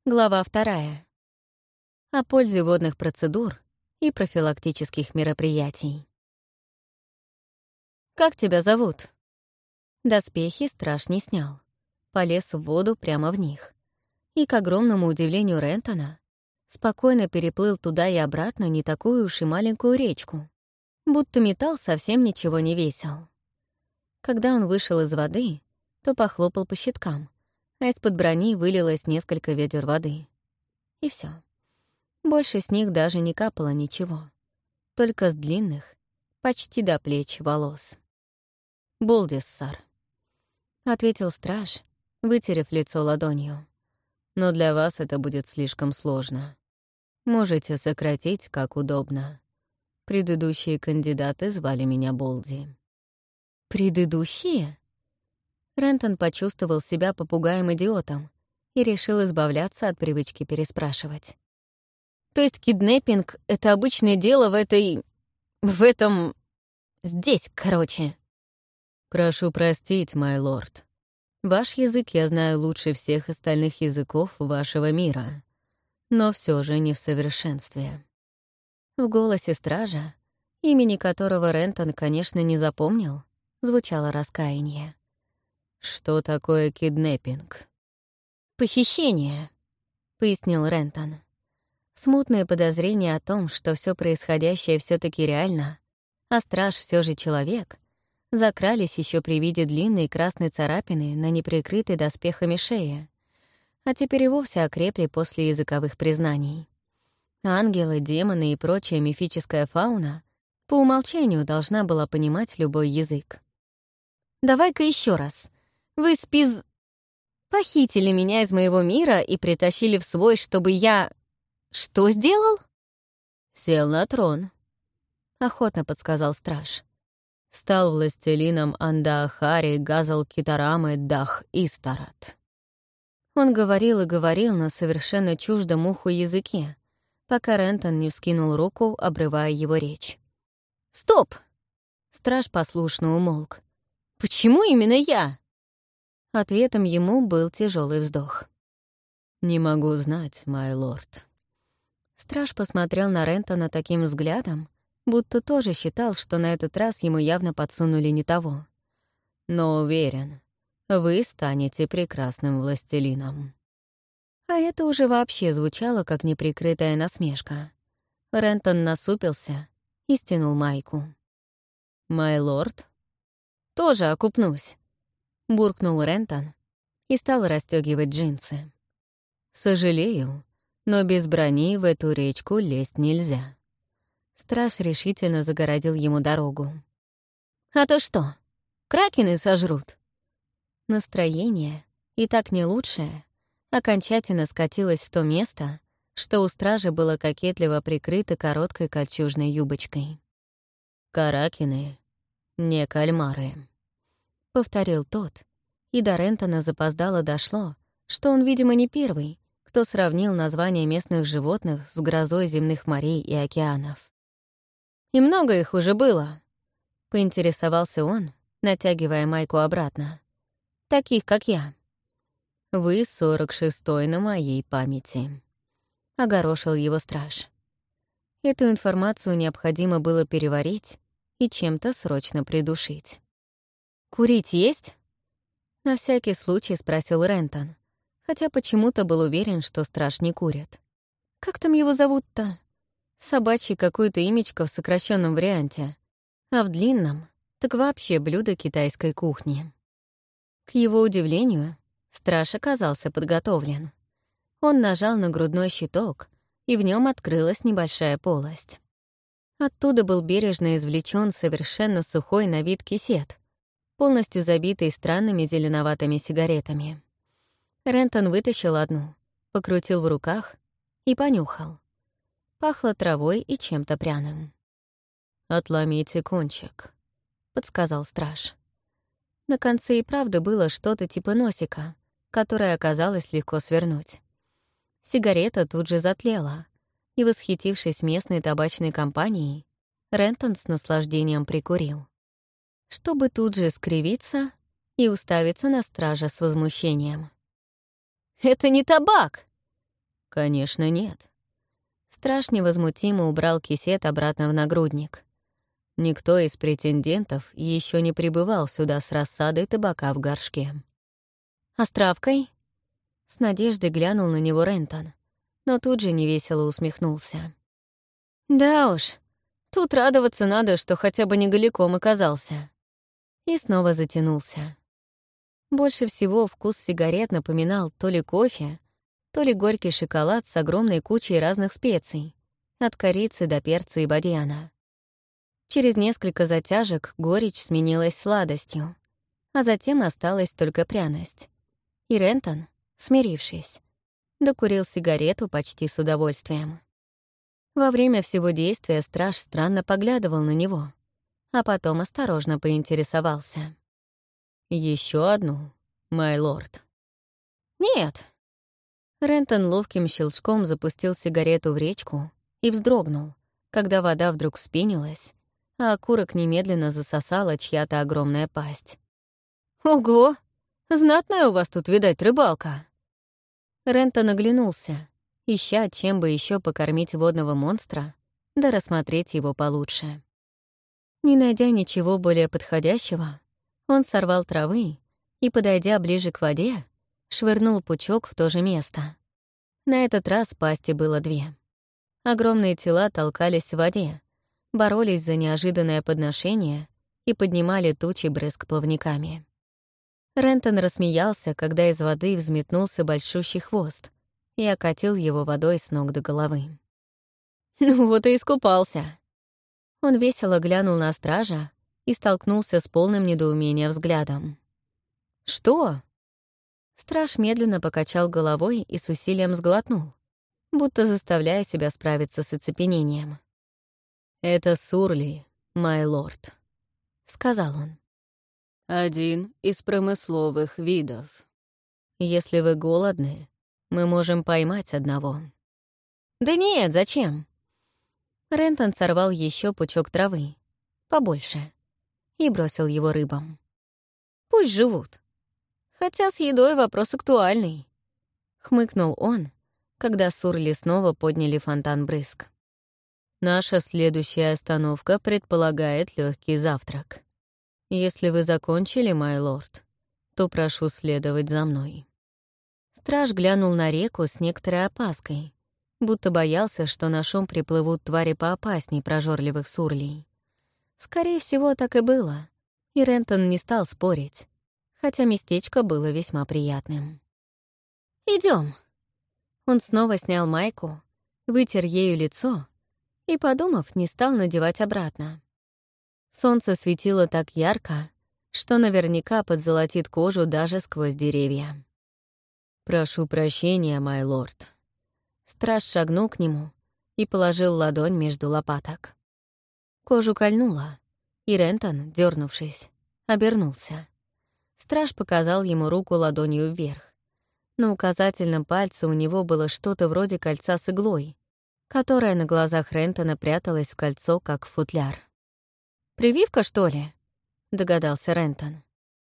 Глава 2. О пользе водных процедур и профилактических мероприятий. «Как тебя зовут?» Доспехи страж не снял. Полез в воду прямо в них. И, к огромному удивлению Рентона, спокойно переплыл туда и обратно не такую уж и маленькую речку, будто металл совсем ничего не весил. Когда он вышел из воды, то похлопал по щиткам, а из-под брони вылилось несколько ведер воды. И все. Больше с них даже не капало ничего. Только с длинных, почти до плеч, волос. «Болдис, сар», — ответил страж, вытерев лицо ладонью. «Но для вас это будет слишком сложно. Можете сократить, как удобно. Предыдущие кандидаты звали меня Болди». «Предыдущие?» Рентон почувствовал себя попугаем-идиотом и решил избавляться от привычки переспрашивать. «То есть киднеппинг — это обычное дело здесь, короче?» «Прошу простить, май лорд. Ваш язык я знаю лучше всех остальных языков вашего мира, но все же не в совершенстве». В голосе стража, имени которого Рентон, конечно, не запомнил, звучало раскаяние. «Что такое киднеппинг?» «Похищение», — пояснил Рентон. Смутное подозрение о том, что все происходящее все таки реально, а страж все же человек, закрались еще при виде длинной красной царапины на неприкрытой доспехами шее, а теперь и вовсе окрепли после языковых признаний. Ангелы, демоны и прочая мифическая фауна по умолчанию должна была понимать любой язык. «Давай-ка еще раз. Вы похитили меня из моего мира и притащили в свой, чтобы я... Что сделал?» «Сел на трон», — охотно подсказал страж. «Стал властелином Андаахари Газал Китарамы Дах Истарат». Он говорил и говорил на совершенно чуждом уху языке, пока Рентон не вскинул руку, обрывая его речь. «Стоп!» Страж послушно умолк. «Почему именно я?» Ответом ему был тяжелый вздох. «Не могу знать, май лорд». Страж посмотрел на Рентона таким взглядом, будто тоже считал, что на этот раз ему явно подсунули не того. «Но уверен, вы станете прекрасным властелином». А это уже вообще звучало как неприкрытая насмешка. Рентон насупился и стянул майку. «Май лорд?» «Тоже окупнусь», — буркнул Рентон и стал расстёгивать джинсы. «Сожалею, но без брони в эту речку лезть нельзя». Страж решительно загородил ему дорогу. «А то что, кракены сожрут?» Настроение, и так не лучшее, окончательно скатилось в то место, что у стражи было кокетливо прикрыто короткой кольчужной юбочкой. «Каракины, не кальмары», — повторил тот, и до Рентона запоздало дошло, что он, видимо, не первый, кто сравнил названия местных животных с грозой земных морей и океанов. «И много их уже было?» — поинтересовался он, натягивая майку обратно. «Таких, как я». «Вы 46-й на моей памяти», — огорошил его страж. Эту информацию необходимо было переварить и чем-то срочно придушить. «Курить есть?» — на всякий случай спросил Рентон, хотя почему-то был уверен, что страж не курит. «Как там его зовут-то?» Собачий какое-то имечко в сокращенном варианте, а в длинном — так вообще блюдо китайской кухни. К его удивлению, страж оказался подготовлен. Он нажал на грудной щиток, и в нем открылась небольшая полость. Оттуда был бережно извлечен совершенно сухой на вид кисет, полностью забитый странными зеленоватыми сигаретами. Рентон вытащил одну, покрутил в руках и понюхал. Пахло травой и чем-то пряным. «Отломите кончик», — подсказал страж. На конце и правда было что-то типа носика, которое оказалось легко свернуть. Сигарета тут же затлела, и, восхитившись местной табачной компанией, Рентон с наслаждением прикурил, чтобы тут же скривиться и уставиться на стража с возмущением. «Это не табак!» Конечно, нет. Страж невозмутимо убрал кисет обратно в нагрудник. Никто из претендентов еще не прибывал сюда с рассадой табака в горшке. «А с травкой?» С надеждой глянул на него Рентон, но тут же невесело усмехнулся. «Да уж, тут радоваться надо, что хотя бы не голиком оказался». И снова затянулся. Больше всего вкус сигарет напоминал то ли кофе, то ли горький шоколад с огромной кучей разных специй, от корицы до перца и бадьяна. Через несколько затяжек горечь сменилась сладостью, а затем осталась только пряность. И Рентон, смирившись, докурил сигарету почти с удовольствием. Во время всего действия страж странно поглядывал на него, а потом осторожно поинтересовался. Еще одну, май лорд?» «Нет». Рентон ловким щелчком запустил сигарету в речку и вздрогнул, когда вода вдруг вспенилась, а окурок немедленно засосала чья-то огромная пасть. «Ого! Знатная у вас тут, видать, рыбалка!» Рентон оглянулся, ища, чем бы еще покормить водного монстра, да рассмотреть его получше. Не найдя ничего более подходящего, он сорвал травы и, подойдя ближе к воде, швырнул пучок в то же место. На этот раз пасти было две. Огромные тела толкались в воде, боролись за неожиданное подношение и поднимали тучи брызг плавниками. Рентон рассмеялся, когда из воды взметнулся большущий хвост и окатил его водой с ног до головы. «Ну вот и искупался». Он весело глянул на стража и столкнулся с полным недоумения взглядом. «Что?» Страж медленно покачал головой и с усилием сглотнул, будто заставляя себя справиться с оцепенением. «Это сурли, май лорд», — сказал он. «Один из промысловых видов. Если вы голодны, мы можем поймать одного». «Да нет, зачем?» Рентон сорвал еще пучок травы, побольше, и бросил его рыбам. «Пусть живут. Хотя с едой вопрос актуальный», — хмыкнул он, когда сурли снова подняли фонтан брызг. «Наша следующая остановка предполагает легкий завтрак. Если вы закончили, май лорд, то прошу следовать за мной». Страж глянул на реку с некоторой опаской, будто боялся, что на шум приплывут твари поопасней прожорливых сурлей. Скорее всего, так и было, и Рентон не стал спорить, хотя местечко было весьма приятным. Идем. Он снова снял майку, вытер ею лицо и, подумав, не стал надевать обратно. Солнце светило так ярко, что наверняка подзолотит кожу даже сквозь деревья. «Прошу прощения, май лорд». Страж шагнул к нему и положил ладонь между лопаток. Кожу кольнуло, и Рентон, дернувшись, обернулся. Страж показал ему руку ладонью вверх. На указательном пальце у него было что-то вроде кольца с иглой, которое на глазах Рентона пряталось в кольцо, как в футляр. «Прививка, что ли?» — догадался Рентон.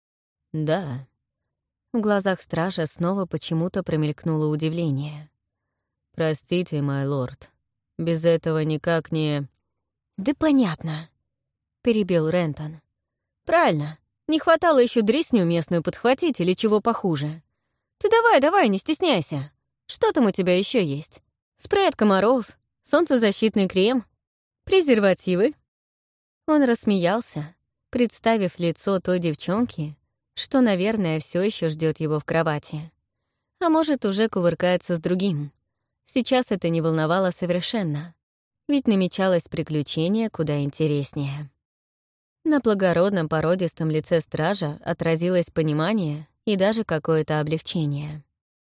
«Да». В глазах стража снова почему-то промелькнуло удивление. «Простите, май лорд, без этого никак не...» «Да понятно», — перебил Рентон. «Правильно, не хватало еще дресню местную подхватить или чего похуже. Ты давай, не стесняйся. Что там у тебя еще есть? Спрей от комаров, солнцезащитный крем, презервативы?» Он рассмеялся, представив лицо той девчонки, что, наверное, все еще ждет его в кровати. А может, уже кувыркается с другим. Сейчас это не волновало совершенно, ведь намечалось приключение куда интереснее. На благородном породистом лице стража отразилось понимание и даже какое-то облегчение.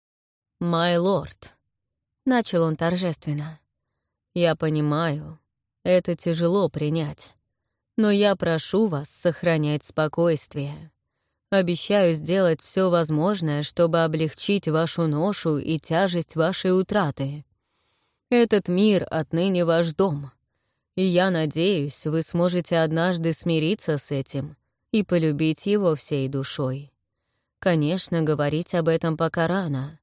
«Май лорд», — начал он торжественно, — «я понимаю, это тяжело принять, но я прошу вас сохранять спокойствие. Обещаю сделать все возможное, чтобы облегчить вашу ношу и тяжесть вашей утраты. Этот мир отныне ваш дом, и я надеюсь, вы сможете однажды смириться с этим и полюбить его всей душой. Конечно, говорить об этом пока рано,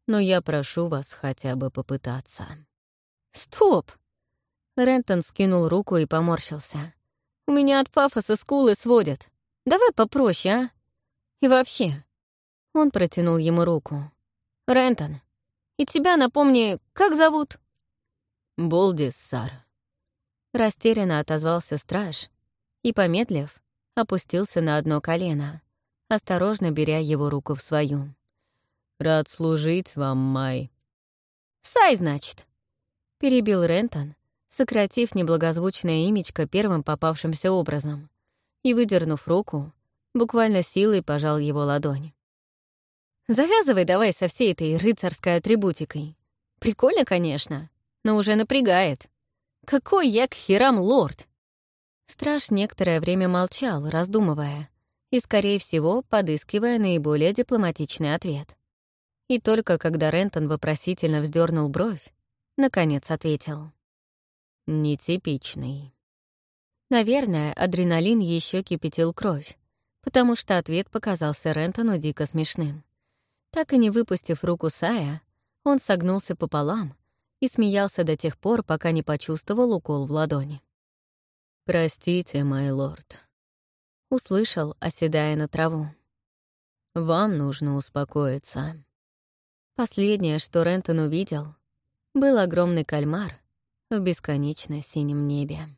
но я прошу вас хотя бы попытаться». «Стоп!» Рентон скинул руку и поморщился. «У меня от пафоса скулы сводят. Давай попроще, а? И вообще...» Он протянул ему руку. «Рентон, и тебя, напомни, как зовут?» «Болдис, сар». Растерянно отозвался страж и, помедлив, опустился на одно колено, осторожно беря его руку в свою. «Рад служить вам, Май». «Сай, значит», — перебил Рентон, сократив неблагозвучное имечко первым попавшимся образом, и, выдернув руку, буквально силой пожал его ладонь. «Завязывай давай со всей этой рыцарской атрибутикой. Прикольно, конечно, но уже напрягает. Какой я к херам лорд?» Страж некоторое время молчал, раздумывая, и, скорее всего, подыскивая наиболее дипломатичный ответ. И только когда Рентон вопросительно вздернул бровь, наконец ответил. «Нетипичный». Наверное, адреналин еще кипятил кровь, потому что ответ показался Рентону дико смешным. Так и не выпустив руку Сая, он согнулся пополам и смеялся до тех пор, пока не почувствовал укол в ладони. «Простите, мой лорд», — услышал, оседая на траву. «Вам нужно успокоиться». Последнее, что Рентон увидел, был огромный кальмар в бесконечно синем небе.